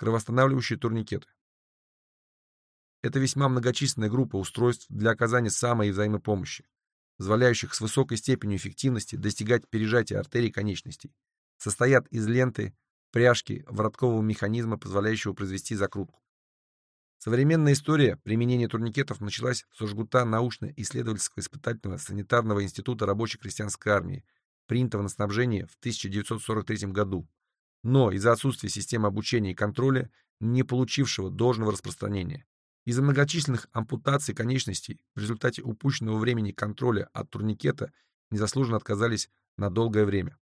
кровоостанавливающие турникеты. Это весьма многочисленная группа устройств для оказания самой взаимопомощи, позволяющих с высокой степенью эффективности достигать пережатия артерий конечностей. Состоят из ленты, пряжки, вороткового механизма, позволяющего произвести закрутку. Современная история применения турникетов началась со жгута научно-исследовательского испытательного санитарного института рабочей крестьянской армии, принятого на снабжение в 1943 году, но из-за отсутствия системы обучения и контроля, не получившего должного распространения. Из-за многочисленных ампутаций конечностей в результате упущенного времени контроля от турникета незаслуженно отказались на долгое время.